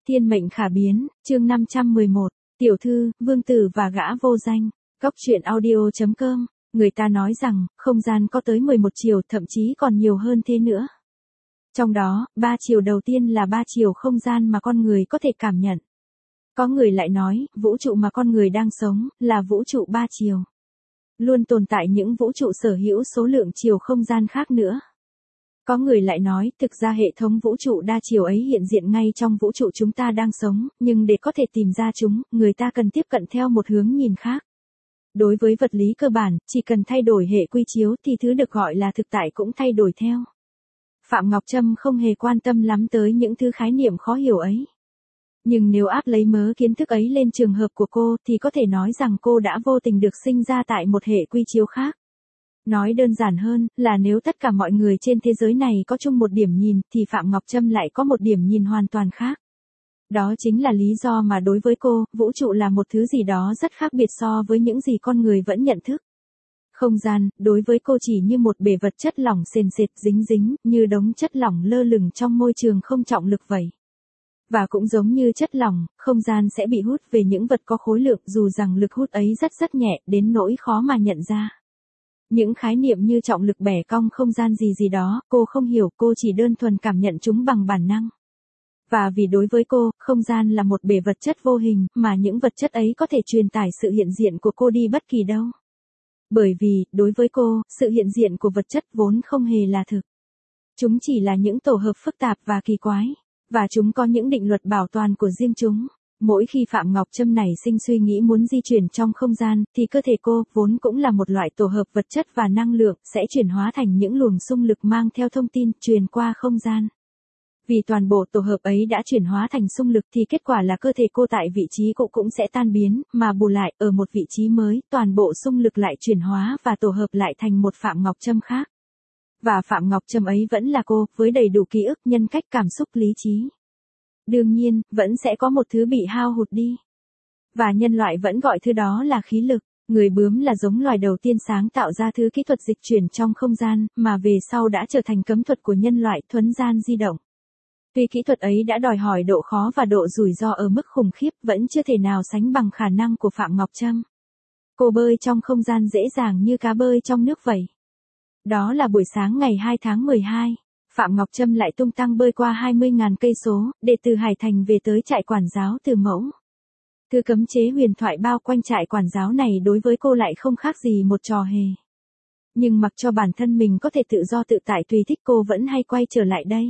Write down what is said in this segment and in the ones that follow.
Thiên mệnh khả biến, chương 511, tiểu thư, vương tử và gã vô danh. Góc truyện audio.com, người ta nói rằng, không gian có tới 11 chiều, thậm chí còn nhiều hơn thế nữa. Trong đó, 3 chiều đầu tiên là 3 chiều không gian mà con người có thể cảm nhận. Có người lại nói, vũ trụ mà con người đang sống, là vũ trụ 3 chiều. Luôn tồn tại những vũ trụ sở hữu số lượng chiều không gian khác nữa. Có người lại nói, thực ra hệ thống vũ trụ đa chiều ấy hiện diện ngay trong vũ trụ chúng ta đang sống, nhưng để có thể tìm ra chúng, người ta cần tiếp cận theo một hướng nhìn khác. Đối với vật lý cơ bản, chỉ cần thay đổi hệ quy chiếu thì thứ được gọi là thực tại cũng thay đổi theo. Phạm Ngọc Trâm không hề quan tâm lắm tới những thứ khái niệm khó hiểu ấy. Nhưng nếu áp lấy mớ kiến thức ấy lên trường hợp của cô thì có thể nói rằng cô đã vô tình được sinh ra tại một hệ quy chiếu khác. Nói đơn giản hơn, là nếu tất cả mọi người trên thế giới này có chung một điểm nhìn, thì Phạm Ngọc Trâm lại có một điểm nhìn hoàn toàn khác. Đó chính là lý do mà đối với cô, vũ trụ là một thứ gì đó rất khác biệt so với những gì con người vẫn nhận thức. Không gian, đối với cô chỉ như một bể vật chất lỏng sền sệt dính dính, như đống chất lỏng lơ lửng trong môi trường không trọng lực vậy. Và cũng giống như chất lỏng, không gian sẽ bị hút về những vật có khối lượng dù rằng lực hút ấy rất nhẹ, đến nỗi khó mà nhận ra. Những khái niệm như trọng lực bẻ cong không gian gì đó, cô không hiểu, cô chỉ đơn thuần cảm nhận chúng bằng bản năng. Và vì đối với cô, không gian là một bể vật chất vô hình, mà những vật chất ấy có thể truyền tải sự hiện diện của cô đi bất kỳ đâu. Bởi vì, đối với cô, sự hiện diện của vật chất vốn không hề là thực. Chúng chỉ là những tổ hợp phức tạp và kỳ quái. Và chúng có những định luật bảo toàn của riêng chúng. Mỗi khi Phạm Ngọc Trâm nảy sinh suy nghĩ muốn di chuyển trong không gian, thì cơ thể cô, vốn cũng là một loại tổ hợp vật chất và năng lượng, sẽ chuyển hóa thành những luồng xung lực mang theo thông tin, truyền qua không gian. Vì toàn bộ tổ hợp ấy đã chuyển hóa thành xung lực thì kết quả là cơ thể cô tại vị trí cũ cũng sẽ tan biến, mà bù lại, ở một vị trí mới, toàn bộ xung lực lại chuyển hóa và tổ hợp lại thành một Phạm Ngọc Trâm khác. Và Phạm Ngọc Trâm ấy vẫn là cô, với đầy đủ ký ức, nhân cách, cảm xúc, lý trí. Đương nhiên, vẫn sẽ có một thứ bị hao hụt đi. Và nhân loại vẫn gọi thứ đó là khí lực. Người bướm là giống loài đầu tiên sáng tạo ra thứ kỹ thuật dịch chuyển trong không gian, mà về sau đã trở thành cấm thuật của nhân loại, thuấn gian di động. Tuy kỹ thuật ấy đã đòi hỏi độ khó và độ rủi ro ở mức khủng khiếp, vẫn chưa thể nào sánh bằng khả năng của Phạm Ngọc Trâm. Cô bơi trong không gian dễ dàng như cá bơi trong nước vậy. Đó là buổi sáng ngày 2 tháng 12, Phạm Ngọc Trâm lại tung tăng bơi qua 20.000 cây số, để từ Hải Thành về tới trại quản giáo Từ Mẫu. Thứ cấm chế huyền thoại bao quanh trại quản giáo này đối với cô lại không khác gì một trò hề. Nhưng mặc cho bản thân mình có thể tự do tự tại tùy thích, cô vẫn hay quay trở lại đây.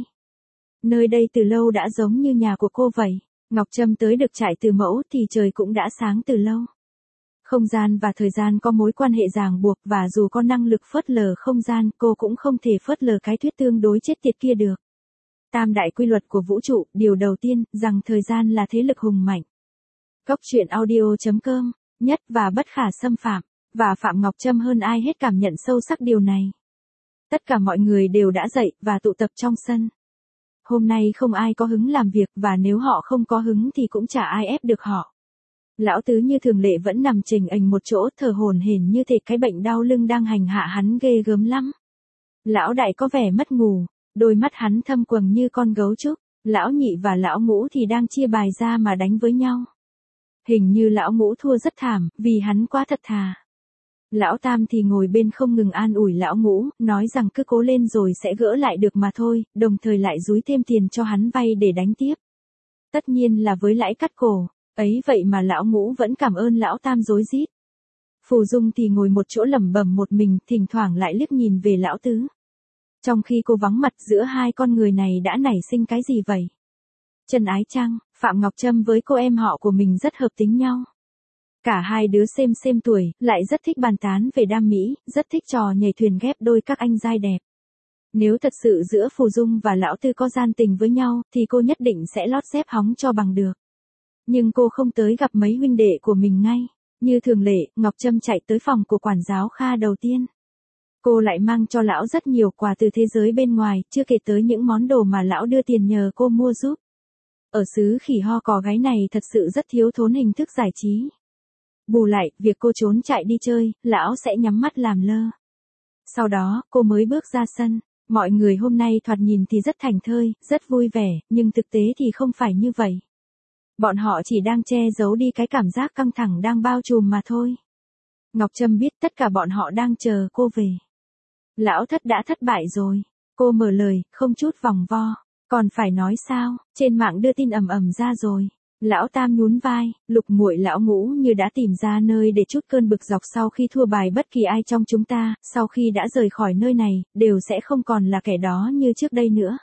Nơi đây từ lâu đã giống như nhà của cô vậy. Ngọc Trâm tới được trại Từ Mẫu thì trời cũng đã sáng từ lâu. Không gian và thời gian có mối quan hệ ràng buộc, và dù có năng lực phớt lờ không gian, cô cũng không thể phớt lờ cái thuyết tương đối chết tiệt kia được. Tam đại quy luật của vũ trụ, điều đầu tiên, rằng thời gian là thế lực hùng mạnh. Góc truyện audio.com, nhất và bất khả xâm phạm, và Phạm Ngọc Trâm hơn ai hết cảm nhận sâu sắc điều này. Tất cả mọi người đều đã dậy, và tụ tập trong sân. Hôm nay không ai có hứng làm việc, và nếu họ không có hứng thì cũng chả ai ép được họ. Lão Tứ như thường lệ vẫn nằm chềnh ềnh một chỗ, thở hổn hển như thể cái bệnh đau lưng đang hành hạ hắn ghê gớm lắm. Lão Đại có vẻ mất ngủ, đôi mắt hắn thâm quầng như con gấu trúc. Lão Nhị và Lão Ngũ thì đang chia bài ra mà đánh với nhau. Hình như Lão Ngũ thua rất thảm, vì hắn quá thật thà. Lão Tam thì ngồi bên không ngừng an ủi Lão Ngũ, nói rằng cứ cố lên rồi sẽ gỡ lại được mà thôi, đồng thời lại dúi thêm tiền cho hắn vay để đánh tiếp. Tất nhiên là với lãi cắt cổ. Ấy vậy mà Lão Ngũ vẫn cảm ơn Lão Tam rối rít. Phù Dung thì ngồi một chỗ lẩm bẩm một mình, thỉnh thoảng lại liếc nhìn về Lão Tứ. Trong khi cô vắng mặt, giữa hai con người này đã nảy sinh cái gì vậy? Trần Ái Trăng, Phạm Ngọc Trâm với cô em họ của mình rất hợp tính nhau. Cả hai đứa xem tuổi, lại rất thích bàn tán về đam mỹ, rất thích trò nhảy thuyền ghép đôi các anh giai đẹp. Nếu thật sự giữa Phù Dung và Lão Tư có gian tình với nhau, thì cô nhất định sẽ lót dép hóng cho bằng được. Nhưng cô không tới gặp mấy huynh đệ của mình ngay. Như thường lệ, Ngọc Trâm chạy tới phòng của quản giáo Kha đầu tiên. Cô lại mang cho lão rất nhiều quà từ thế giới bên ngoài, chưa kể tới những món đồ mà lão đưa tiền nhờ cô mua giúp. Ở xứ khỉ ho cò gáy này thật sự rất thiếu thốn hình thức giải trí. Bù lại, việc cô trốn chạy đi chơi, lão sẽ nhắm mắt làm lơ. Sau đó, cô mới bước ra sân. Mọi người hôm nay thoạt nhìn thì rất thảnh thơi, rất vui vẻ, nhưng thực tế thì không phải như vậy. Bọn họ chỉ đang che giấu đi cái cảm giác căng thẳng đang bao trùm mà thôi. Ngọc Trâm biết tất cả bọn họ đang chờ cô về. Lão Thất đã thất bại rồi. Cô mở lời, không chút vòng vo. Còn phải nói sao, trên mạng đưa tin ầm ầm ra rồi. Lão Tam nhún vai, Lục Muội lão Ngũ như đã tìm ra nơi để trút cơn bực dọc sau khi thua bài bất kỳ ai trong chúng ta, sau khi đã rời khỏi nơi này, đều sẽ không còn là kẻ đó như trước đây nữa.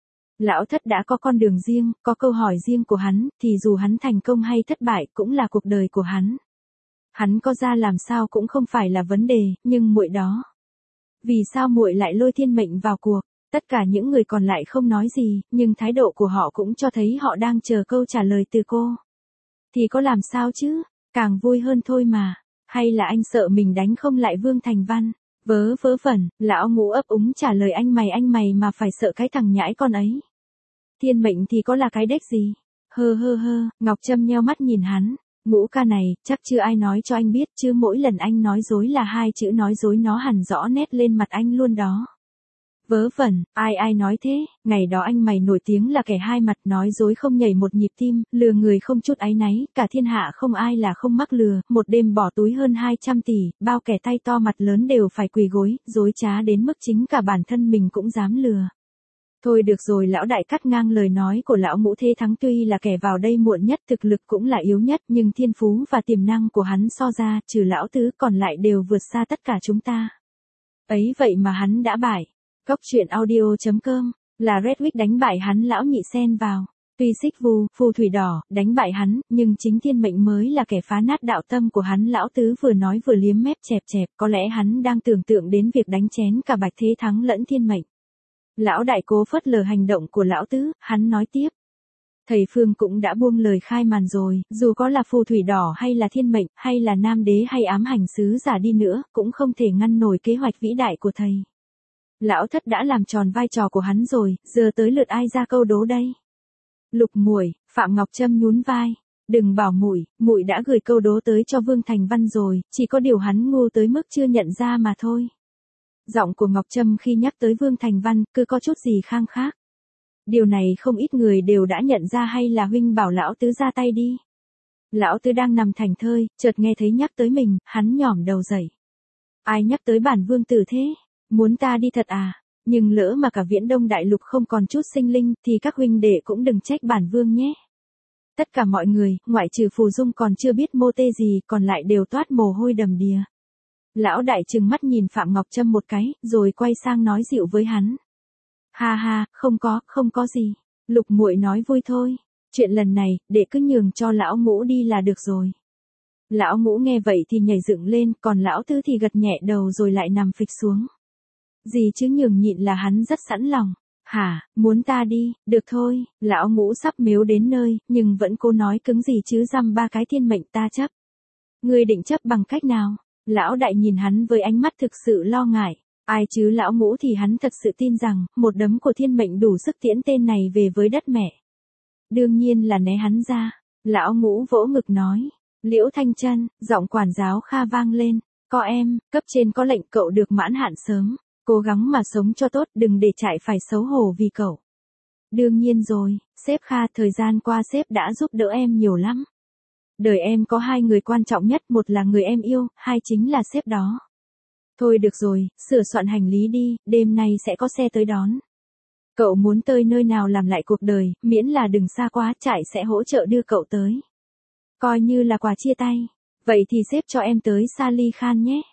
Lão Thất đã có con đường riêng, có câu hỏi riêng của hắn, thì dù hắn thành công hay thất bại cũng là cuộc đời của hắn. Hắn có ra làm sao cũng không phải là vấn đề, nhưng muội đó. Vì sao muội lại lôi Thiên Mệnh vào cuộc? Tất cả những người còn lại không nói gì, nhưng thái độ của họ cũng cho thấy họ đang chờ câu trả lời từ cô. Thì có làm sao chứ, càng vui hơn thôi mà. Hay là anh sợ mình đánh không lại Vương Thành Văn? Vớ vớ vẩn, lão Ngũ ấp úng trả lời anh mày mà phải sợ cái thằng nhãi con ấy. Thiên Mệnh thì có là cái đếch gì? Hơ, Ngọc Trâm nheo mắt nhìn hắn. Ngũ ca này, chắc chưa ai nói cho anh biết chứ mỗi lần anh nói dối là hai chữ nói dối nó hằn rõ nét lên mặt anh luôn đó. Vớ vẩn, ai nói thế, ngày đó anh mày nổi tiếng là kẻ hai mặt, nói dối không nhảy một nhịp tim, lừa người không chút áy náy, cả thiên hạ không ai là không mắc lừa, một đêm bỏ túi hơn 200 tỷ, bao kẻ tay to mặt lớn đều phải quỳ gối, dối trá đến mức chính cả bản thân mình cũng dám lừa. Thôi được rồi, lão đại cắt ngang lời nói của lão Ngũ. Thế Thắng tuy là kẻ vào đây muộn nhất, thực lực cũng là yếu nhất, nhưng thiên phú và tiềm năng của hắn so ra, trừ lão tứ còn lại đều vượt xa tất cả chúng ta. Ấy vậy mà hắn đã bại. Góc truyện audio.com, là Redwick đánh bại hắn, lão nhị xen vào. Tuy Xích Vu, phù thủy đỏ, đánh bại hắn, nhưng chính Thiên Mệnh mới là kẻ phá nát đạo tâm của hắn. Lão tứ vừa nói vừa liếm mép chẹp, có lẽ hắn đang tưởng tượng đến việc đánh chén cả Bạch Thế Thắng lẫn Thiên Mệnh. Lão đại cố phớt lờ hành động của lão tứ, hắn nói tiếp. Thầy Phương cũng đã buông lời khai màn rồi, dù có là phù thủy đỏ hay là Thiên Mệnh, hay là Nam Đế hay ám hành sứ giả đi nữa, cũng không thể ngăn nổi kế hoạch vĩ đại của thầy. Lão Thất đã làm tròn vai trò của hắn rồi, giờ tới lượt ai ra câu đố đây? Lục Muội, Phạm Ngọc Trâm nhún vai. Đừng bảo muội đã gửi câu đố tới cho Vương Thành Văn rồi, chỉ có điều hắn ngu tới mức chưa nhận ra mà thôi. Giọng của Ngọc Trâm khi nhắc tới Vương Thành Văn, cứ có chút gì khang khác. Điều này không ít người đều đã nhận ra, hay là huynh bảo lão tứ ra tay đi. Lão tứ đang nằm thảnh thơi, chợt nghe thấy nhắc tới mình, hắn nhỏm đầu dậy. Ai nhắc tới bản vương tử thế? Muốn ta đi thật à? Nhưng lỡ mà cả Viễn Đông Đại Lục không còn chút sinh linh, thì các huynh đệ cũng đừng trách bản vương nhé. Tất cả mọi người, ngoại trừ Phù Dung còn chưa biết mô tê gì, còn lại đều toát mồ hôi đầm đìa. Lão đại trừng mắt nhìn Phạm Ngọc Trâm một cái, rồi quay sang nói dịu với hắn. Ha, không có gì. Lục Muội nói vui thôi. Chuyện lần này, để cứ nhường cho lão Ngũ đi là được rồi. Lão Ngũ nghe vậy thì nhảy dựng lên, còn lão tứ thì gật nhẹ đầu rồi lại nằm phịch xuống. Gì chứ nhường nhịn là hắn rất sẵn lòng. Hả, muốn ta đi, được thôi, lão Ngũ sắp mếu đến nơi, nhưng vẫn cố nói cứng gì chứ, dăm ba cái Thiên Mệnh ta chấp. Ngươi định chấp bằng cách nào? Lão đại nhìn hắn với ánh mắt thực sự lo ngại. Ai chứ lão Ngũ thì hắn thật sự tin rằng, một đấm của Thiên Mệnh đủ sức tiễn tên này về với đất mẹ. Đương nhiên là né hắn ra. Lão Ngũ vỗ ngực nói. Liễu Thanh Trân, giọng quản giáo Kha vang lên. Có em, cấp trên có lệnh cậu được mãn hạn sớm. Cố gắng mà sống cho tốt, đừng để trại phải xấu hổ vì cậu. Đương nhiên rồi, sếp Kha, thời gian qua sếp đã giúp đỡ em nhiều lắm. Đời em có hai người quan trọng nhất, một là người em yêu, hai chính là sếp đó. Thôi được rồi, sửa soạn hành lý đi, đêm nay sẽ có xe tới đón. Cậu muốn tới nơi nào làm lại cuộc đời, miễn là đừng xa quá, trại sẽ hỗ trợ đưa cậu tới. Coi như là quà chia tay. Vậy thì sếp cho em tới Sali Khan nhé.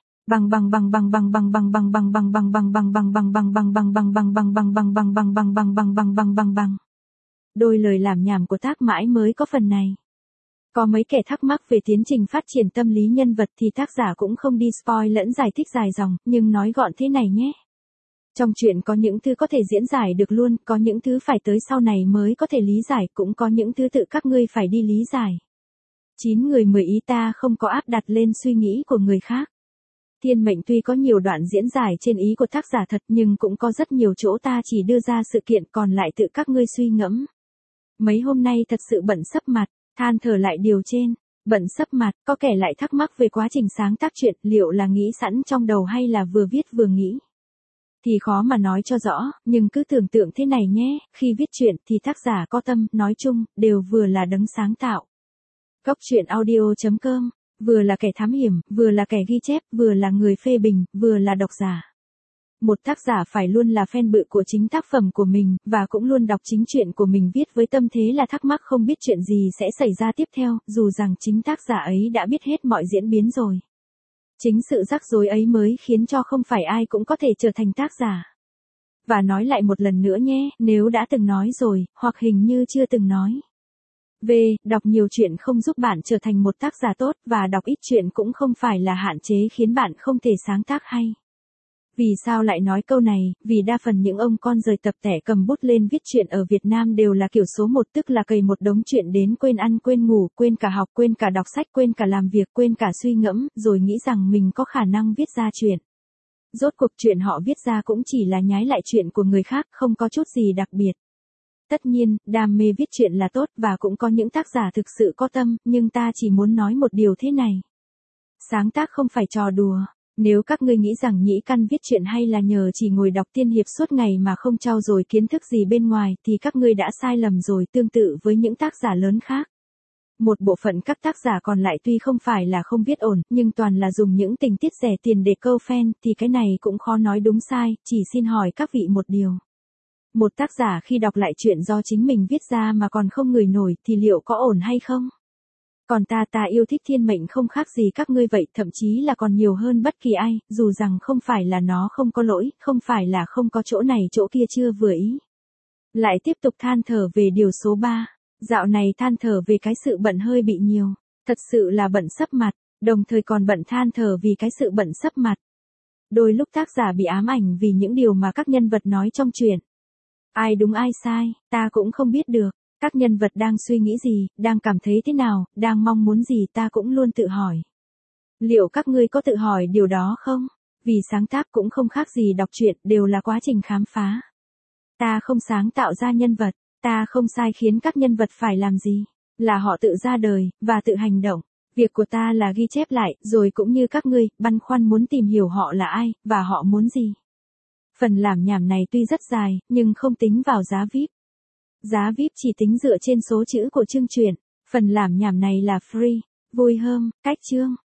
Đôi lời làm nhảm của Tác Mãi mới có phần này. Có mấy kẻ thắc mắc về tiến trình phát triển tâm lý nhân vật thì tác giả cũng không đi spoil lẫn giải thích dài dòng, nhưng nói gọn thế này nhé. Trong chuyện có những thứ có thể diễn giải được luôn, có những thứ phải tới sau này mới có thể lý giải, cũng có những thứ tự các ngươi phải đi lý giải. 9 người 10 ý, ta không có áp đặt lên suy nghĩ của người khác. Thiên Mệnh tuy có nhiều đoạn diễn giải trên ý của tác giả thật, nhưng cũng có rất nhiều chỗ ta chỉ đưa ra sự kiện, còn lại tự các ngươi suy ngẫm. Mấy hôm nay thật sự bận sấp mặt, than thở lại điều trên. Bận sấp mặt, có kẻ lại thắc mắc về quá trình sáng tác truyện, liệu là nghĩ sẵn trong đầu hay là vừa viết vừa nghĩ. thì khó mà nói cho rõ, nhưng cứ tưởng tượng thế này nhé, khi viết truyện thì tác giả có tâm, nói chung, đều vừa là đấng sáng tạo. Góc truyện audio.com, vừa là kẻ thám hiểm, vừa là kẻ ghi chép, vừa là người phê bình, vừa là độc giả. Một tác giả phải luôn là fan bự của chính tác phẩm của mình, và cũng luôn đọc chính truyện của mình viết với tâm thế là thắc mắc không biết chuyện gì sẽ xảy ra tiếp theo, dù rằng chính tác giả ấy đã biết hết mọi diễn biến rồi. Chính sự rắc rối ấy mới khiến cho không phải ai cũng có thể trở thành tác giả. Và nói lại một lần nữa nhé, nếu đã từng nói rồi, hoặc hình như chưa từng nói. Đọc nhiều chuyện không giúp bạn trở thành một tác giả tốt, và đọc ít chuyện cũng không phải là hạn chế khiến bạn không thể sáng tác hay. Vì sao lại nói câu này? Vì đa phần những ông con rời tập tẻ cầm bút lên viết truyện ở Việt Nam đều là kiểu số 1, tức là cày một đống chuyện đến quên ăn quên ngủ, quên cả học, quên cả đọc sách, quên cả làm việc, quên cả suy ngẫm, rồi nghĩ rằng mình có khả năng viết ra chuyện. Rốt cuộc chuyện họ viết ra cũng chỉ là nhái lại chuyện của người khác, không có chút gì đặc biệt. Tất nhiên, đam mê viết truyện là tốt và cũng có những tác giả thực sự có tâm, nhưng ta chỉ muốn nói một điều thế này. Sáng tác không phải trò đùa. Nếu các ngươi nghĩ rằng Nhĩ Căn viết truyện hay là nhờ chỉ ngồi đọc tiên hiệp suốt ngày mà không trau dồi kiến thức gì bên ngoài thì các ngươi đã sai lầm rồi, tương tự với những tác giả lớn khác. Một bộ phận các tác giả còn lại tuy không phải là không viết ổn, nhưng toàn là dùng những tình tiết rẻ tiền để câu fan, thì cái này cũng khó nói đúng sai, chỉ xin hỏi các vị một điều. Một tác giả khi đọc lại chuyện do chính mình viết ra mà còn không ngửi nổi thì liệu có ổn hay không? Còn ta yêu thích thiên mệnh không khác gì các ngươi vậy, thậm chí là còn nhiều hơn bất kỳ ai, dù rằng không phải là nó không có lỗi, không phải là không có chỗ này chỗ kia chưa vừa ý. Lại tiếp tục than thở về điều số 3. Dạo này than thở về cái sự bận hơi bị nhiều. Thật sự là bận sấp mặt, đồng thời còn bận than thở vì cái sự bận sấp mặt. Đôi lúc tác giả bị ám ảnh vì những điều mà các nhân vật nói trong truyện. Ai đúng ai sai, ta cũng không biết được. Các nhân vật đang suy nghĩ gì, đang cảm thấy thế nào, đang mong muốn gì ta cũng luôn tự hỏi. Liệu các ngươi có tự hỏi điều đó không? Vì sáng tác cũng không khác gì đọc truyện, đều là quá trình khám phá. Ta không sáng tạo ra nhân vật, ta không sai khiến các nhân vật phải làm gì. Là họ tự ra đời, và tự hành động. Việc của ta là ghi chép lại, rồi cũng như các ngươi, băn khoăn muốn tìm hiểu họ là ai, và họ muốn gì. Phần làm nhảm này tuy rất dài, nhưng không tính vào giá VIP. Giá VIP chỉ tính dựa trên số chữ của chương truyện. Phần làm nhảm này là free. Vui hơn, cách chương.